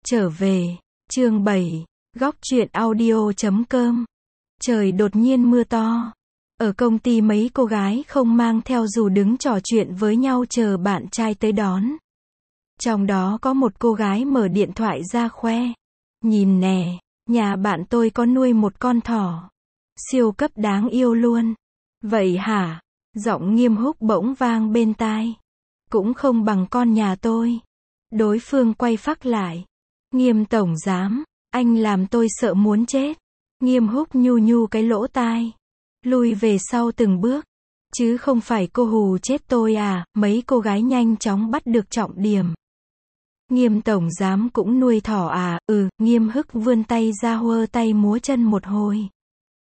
Trở về, chương 7, góc truyện audio.com. Trời đột nhiên mưa to. Ở công ty mấy cô gái không mang theo dù đứng trò chuyện với nhau chờ bạn trai tới đón. Trong đó có một cô gái mở điện thoại ra khoe. Nhìn nè, nhà bạn tôi có nuôi một con thỏ. Siêu cấp đáng yêu luôn. Vậy hả? Giọng Nghiêm Húc bỗng vang bên tai. Cũng không bằng con nhà tôi. Đối phương quay phác lại. Nghiêm tổng giám, anh làm tôi sợ muốn chết. Nghiêm Húc nhu nhu cái lỗ tai. Lui về sau từng bước. Chứ không phải cô hù chết tôi à, mấy cô gái nhanh chóng bắt được trọng điểm. Nghiêm tổng giám cũng nuôi thỏ à, Nghiêm Húc vươn tay ra huơ tay múa chân một hồi.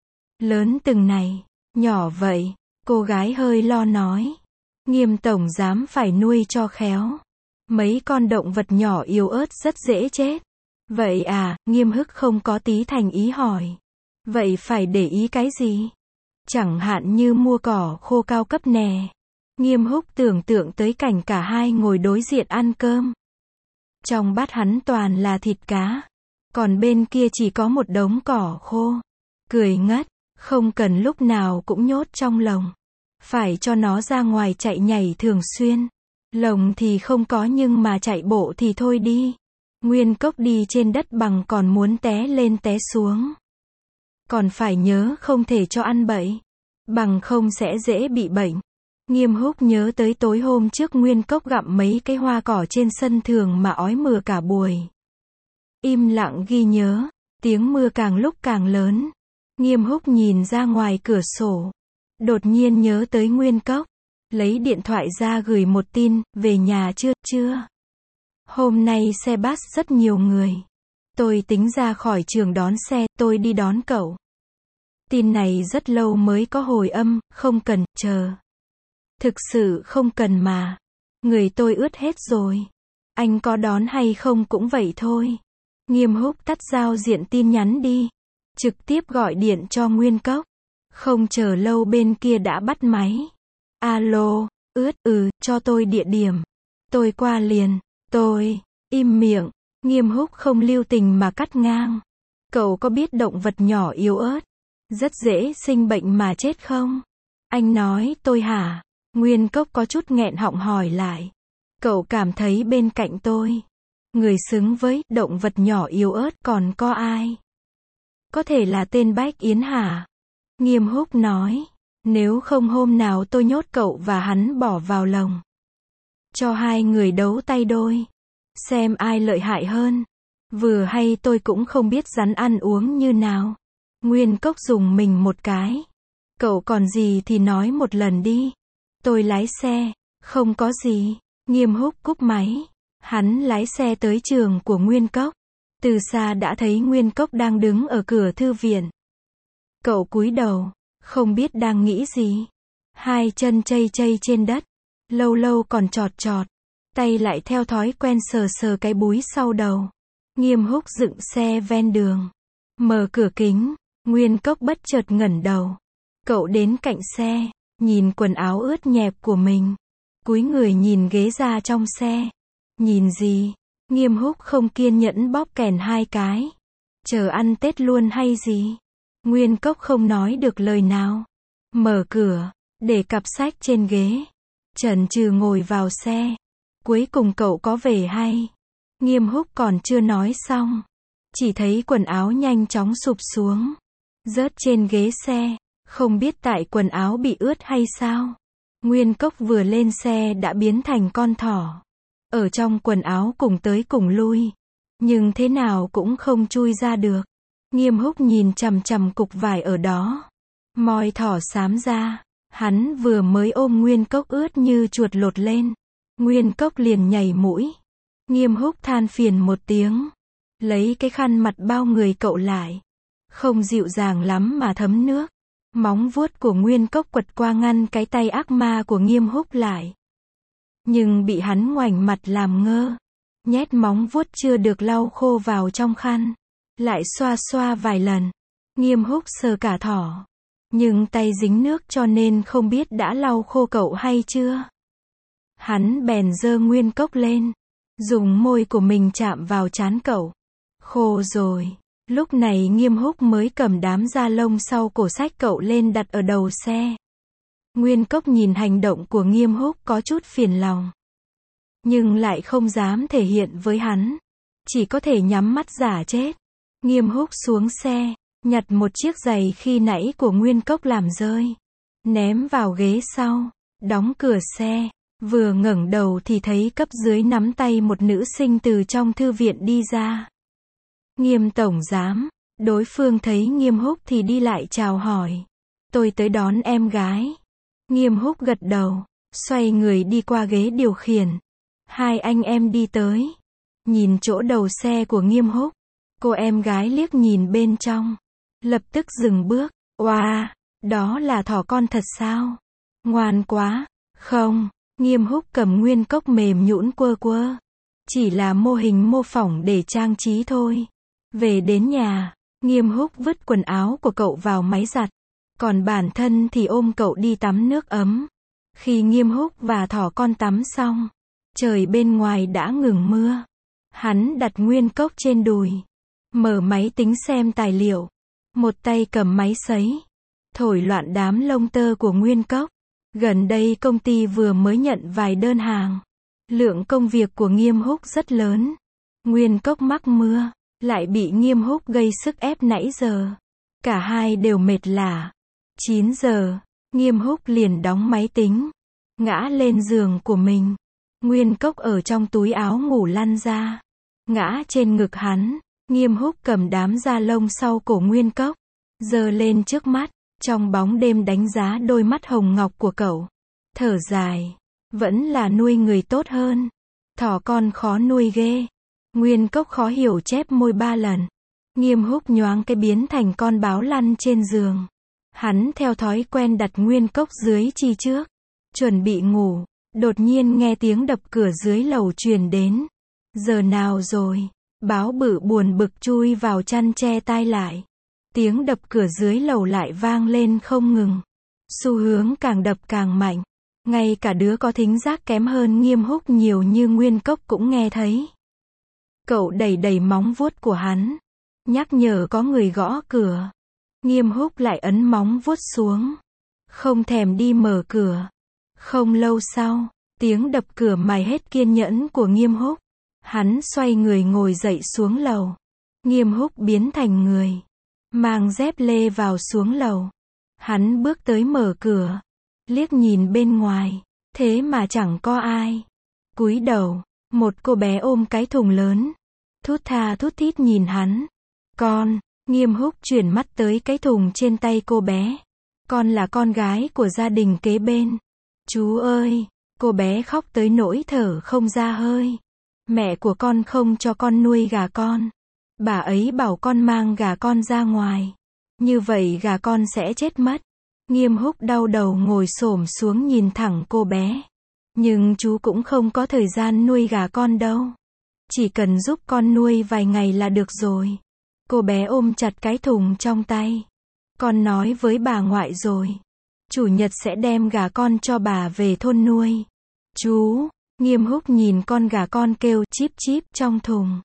Lớn từng này, nhỏ vậy, cô gái hơi lo nói. Nghiêm tổng giám phải nuôi cho khéo. Mấy con động vật nhỏ yếu ớt rất dễ chết. Vậy à, Nghiêm Húc không có tí thành ý hỏi. Vậy phải để ý cái gì? Chẳng hạn như mua cỏ khô cao cấp nè. Nghiêm Húc tưởng tượng tới cảnh cả hai ngồi đối diện ăn cơm. Trong bát hắn toàn là thịt cá. Còn bên kia chỉ có một đống cỏ khô. Cười ngất, không cần lúc nào cũng nhốt trong lồng. Phải cho nó ra ngoài chạy nhảy thường xuyên. Lồng thì không có nhưng mà chạy bộ thì thôi đi. Nguyên Cốc đi trên đất bằng còn muốn té lên té xuống. Còn phải nhớ không thể cho ăn bậy. Bằng không sẽ dễ bị bệnh. Nghiêm Húc nhớ tới tối hôm trước Nguyên Cốc gặm mấy cái hoa cỏ trên sân thượng mà ói mửa cả buổi. Im lặng ghi nhớ. Tiếng mưa càng lúc càng lớn. Nghiêm Húc nhìn ra ngoài cửa sổ. Đột nhiên nhớ tới Nguyên Cốc. Lấy điện thoại ra gửi một tin, về nhà chưa? Hôm nay xe bus rất nhiều người. Tôi tính ra khỏi trường đón xe, tôi đi đón cậu. Tin này rất lâu mới có hồi âm, không cần, chờ. Thực sự không cần mà. Người tôi ướt hết rồi. Anh có đón hay không cũng vậy thôi. Nghiêm Húc tắt giao diện tin nhắn đi. Trực tiếp gọi điện cho Nguyên Cốc. Không chờ lâu bên kia đã bắt máy. Alo, ướt, cho tôi địa điểm. Tôi qua liền. Tôi, im miệng. Nghiêm Húc không lưu tình mà cắt ngang. Cậu có biết động vật nhỏ yếu ớt rất dễ sinh bệnh mà chết không? Anh nói tôi hả? Nguyên Cốc có chút nghẹn họng hỏi lại. Cậu cảm thấy bên cạnh tôi, người xứng với động vật nhỏ yếu ớt còn có ai? Có thể là tên Bách Yến hả? Nghiêm Húc nói. Nếu không hôm nào tôi nhốt cậu và hắn bỏ vào lồng. Cho hai người đấu tay đôi. Xem ai lợi hại hơn. Vừa hay tôi cũng không biết rắn ăn uống như nào. Nguyên Cốc dùng mình một cái. Cậu còn gì thì nói một lần đi. Tôi lái xe. Không có gì. Nghiêm Húc cúp máy. Hắn lái xe tới trường của Nguyên Cốc. Từ xa đã thấy Nguyên Cốc đang đứng ở cửa thư viện. Cậu cúi đầu. Không biết đang nghĩ gì. Hai chân chây chây trên đất. Lâu lâu còn chọt chọt. Tay lại theo thói quen sờ sờ cái búi sau đầu. Nghiêm Húc dựng xe ven đường. Mở cửa kính. Nguyên Cốc bất chợt ngẩng đầu. Cậu đến cạnh xe. Nhìn quần áo ướt nhẹp của mình. Cúi người nhìn ghế da trong xe. Nhìn gì? Nghiêm Húc không kiên nhẫn bóp kèn hai cái. Chờ ăn Tết luôn hay gì? Nguyên Cốc không nói được lời nào. Mở cửa. Để cặp sách trên ghế. Chần chừ ngồi vào xe. Cuối cùng cậu có về hay? Nghiêm Húc còn chưa nói xong. Chỉ thấy quần áo nhanh chóng sụp xuống. Rớt trên ghế xe. Không biết tại quần áo bị ướt hay sao. Nguyên Cốc vừa lên xe đã biến thành con thỏ. Ở trong quần áo cùng tới cùng lui. Nhưng thế nào cũng không chui ra được. Nghiêm Húc nhìn chằm chằm cục vải ở đó. Môi thỏ xám ra. Hắn vừa mới ôm Nguyên Cốc ướt như chuột lột lên. Nguyên Cốc liền nhảy mũi. Nghiêm Húc than phiền một tiếng. Lấy cái khăn mặt bao người cậu lại. Không dịu dàng lắm mà thấm nước. Móng vuốt của Nguyên Cốc quật qua ngăn cái tay ác ma của Nghiêm Húc lại. Nhưng bị hắn ngoảnh mặt làm ngơ. Nhét móng vuốt chưa được lau khô vào trong khăn. Lại xoa xoa vài lần. Nghiêm Húc sờ cả thỏ. Nhưng tay dính nước cho nên không biết đã lau khô cậu hay chưa. Hắn bèn giơ Nguyên Cốc lên. Dùng môi của mình chạm vào trán cậu. Khô rồi. Lúc này Nghiêm Húc mới cầm đám da lông sau cổ xách cậu lên đặt ở đầu xe. Nguyên Cốc nhìn hành động của Nghiêm Húc có chút phiền lòng. Nhưng lại không dám thể hiện với hắn. Chỉ có thể nhắm mắt giả chết. Nghiêm Húc xuống xe, nhặt một chiếc giày khi nãy của Nguyên Cốc làm rơi. Ném vào ghế sau, đóng cửa xe. Vừa ngẩng đầu thì thấy cấp dưới nắm tay một nữ sinh từ trong thư viện đi ra. Nghiêm tổng giám, đối phương thấy Nghiêm Húc thì đi lại chào hỏi. Tôi tới đón em gái. Nghiêm Húc gật đầu, xoay người đi qua ghế điều khiển. Hai anh em đi tới. Nhìn chỗ đầu xe của Nghiêm Húc. Cô em gái liếc nhìn bên trong. Lập tức dừng bước. Oa, đó là thỏ con thật sao? Ngoan quá. Không, Nghiêm Húc cầm Nguyên Cốc mềm nhũn quơ quơ. Chỉ là mô hình mô phỏng để trang trí thôi. Về đến nhà, Nghiêm Húc vứt quần áo của cậu vào máy giặt. Còn bản thân thì ôm cậu đi tắm nước ấm. Khi Nghiêm Húc và thỏ con tắm xong, trời bên ngoài đã ngừng mưa. Hắn đặt Nguyên Cốc trên đùi. Mở máy tính xem tài liệu. Một tay cầm máy sấy. Thổi loạn đám lông tơ của Nguyên Cốc. Gần đây công ty vừa mới nhận vài đơn hàng. Lượng công việc của Nghiêm Húc rất lớn. Nguyên Cốc mắc mưa. Lại bị Nghiêm Húc gây sức ép nãy giờ. Cả hai đều mệt lả. 9 giờ, Nghiêm Húc liền đóng máy tính. Ngã lên giường của mình. Nguyên Cốc ở trong túi áo ngủ lăn ra. Ngã trên ngực hắn. Nghiêm Húc cầm đám da lông sau cổ Nguyên Cốc. Giơ lên trước mắt. Trong bóng đêm đánh giá đôi mắt hồng ngọc của cậu. Thở dài. Vẫn là nuôi người tốt hơn. Thỏ con khó nuôi ghê. Nguyên Cốc khó hiểu chép môi 3 lần. Nghiêm Húc nhoáng cái biến thành con báo lăn trên giường. Hắn theo thói quen đặt Nguyên Cốc dưới chi trước. Chuẩn bị ngủ. Đột nhiên nghe tiếng đập cửa dưới lầu truyền đến. Giờ nào rồi? Báo bự buồn bực chui vào chăn che tai lại. Tiếng đập cửa dưới lầu lại vang lên không ngừng. Xu hướng càng đập càng mạnh. Ngay cả đứa có thính giác kém hơn Nghiêm Húc nhiều như Nguyên Cốc cũng nghe thấy. Cậu đẩy đẩy móng vuốt của hắn. Nhắc nhở có người gõ cửa. Nghiêm Húc lại ấn móng vuốt xuống. Không thèm đi mở cửa. Không lâu sau, tiếng đập cửa mài hết kiên nhẫn của Nghiêm Húc. Hắn xoay người ngồi dậy xuống lầu. Nghiêm Húc biến thành người. Mang dép lê vào xuống lầu. Hắn bước tới mở cửa. Liếc nhìn bên ngoài. Thế mà chẳng có ai. Cúi đầu. Một cô bé ôm cái thùng lớn. Thút tha thút thít nhìn hắn. Con. Nghiêm Húc chuyển mắt tới cái thùng trên tay cô bé. Con là con gái của gia đình kế bên. Chú ơi. Cô bé khóc tới nỗi thở không ra hơi. Mẹ của con không cho con nuôi gà con. Bà ấy bảo con mang gà con ra ngoài. Như vậy gà con sẽ chết mất. Nghiêm Húc đau đầu ngồi xổm xuống nhìn thẳng cô bé. Nhưng chú cũng không có thời gian nuôi gà con đâu. Chỉ cần giúp con nuôi vài ngày là được rồi. Cô bé ôm chặt cái thùng trong tay. Con nói với bà ngoại rồi. Chủ nhật sẽ đem gà con cho bà về thôn nuôi. Chú. Nghiêm Húc nhìn con gà con kêu chíp chíp trong thùng.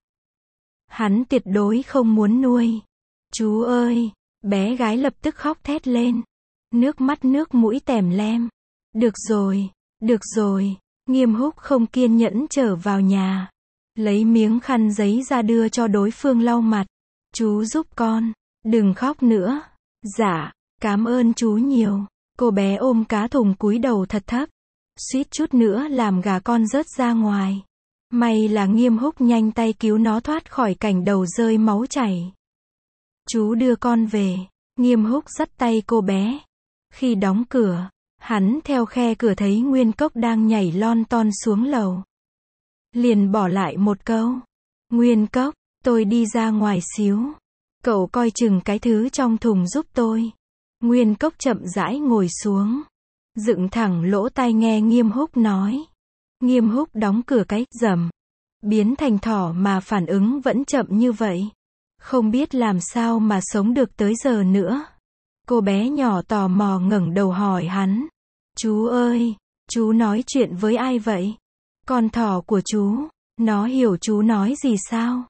Hắn tuyệt đối không muốn nuôi. Chú ơi. Bé gái lập tức khóc thét lên. Nước mắt nước mũi tèm lem. Được rồi. Được rồi. Nghiêm Húc không kiên nhẫn trở vào nhà. Lấy miếng khăn giấy ra đưa cho đối phương lau mặt. Chú giúp con. Đừng khóc nữa. Dạ. Cảm ơn chú nhiều. Cô bé ôm cá thùng cúi đầu thật thấp. Suýt chút nữa làm gà con rớt ra ngoài. May là Nghiêm Húc nhanh tay cứu nó thoát khỏi cảnh đầu rơi máu chảy. Chú đưa con về. Nghiêm Húc dắt tay cô bé. Khi đóng cửa, hắn theo khe cửa thấy Nguyên Cốc đang nhảy lon ton xuống lầu. Liền bỏ lại một câu. Nguyên Cốc, tôi đi ra ngoài xíu. Cậu coi chừng cái thứ trong thùng giúp tôi. Nguyên Cốc chậm rãi ngồi xuống. Dựng thẳng lỗ tai nghe Nghiêm Húc nói. Nghiêm Húc đóng cửa cái rầm. Biến thành thỏ mà phản ứng vẫn chậm như vậy. Không biết làm sao mà sống được tới giờ nữa. Cô bé nhỏ tò mò ngẩng đầu hỏi hắn. Chú ơi, chú nói chuyện với ai vậy? Con thỏ của chú, nó hiểu chú nói gì sao?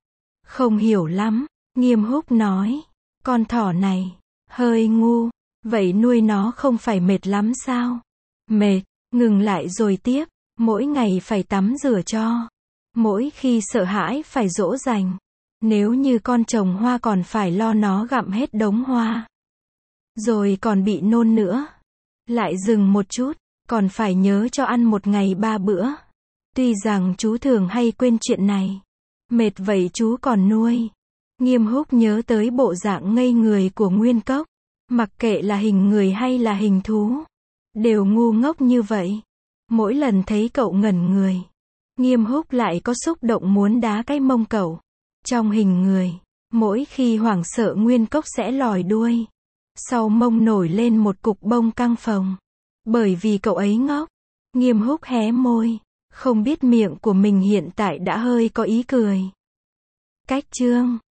Không hiểu lắm, Nghiêm Húc nói. Con thỏ này, hơi ngu, vậy nuôi nó không phải mệt lắm sao? Mệt, ngừng lại rồi tiếp, mỗi ngày phải tắm rửa cho. Mỗi khi sợ hãi phải dỗ dành. Nếu như con trồng hoa còn phải lo nó gặm hết đống hoa. Rồi còn bị nôn nữa. Lại dừng một chút, còn phải nhớ cho ăn một ngày 3 bữa. Tuy rằng chú thường hay quên chuyện này. Mệt vậy chú còn nuôi. Nghiêm Húc nhớ tới bộ dạng ngây người của Nguyên Cốc. Mặc kệ là hình người hay là hình thú. Đều ngu ngốc như vậy. Mỗi lần thấy cậu ngẩn người. Nghiêm Húc lại có xúc động muốn đá cái mông cậu. Trong hình người, mỗi khi hoảng sợ Nguyên Cốc sẽ lòi đuôi. Sau mông nổi lên một cục bông căng phồng. Bởi vì cậu ấy ngốc. Nghiêm Húc hé môi. Không biết miệng của mình hiện tại đã hơi có ý cười. Cách chương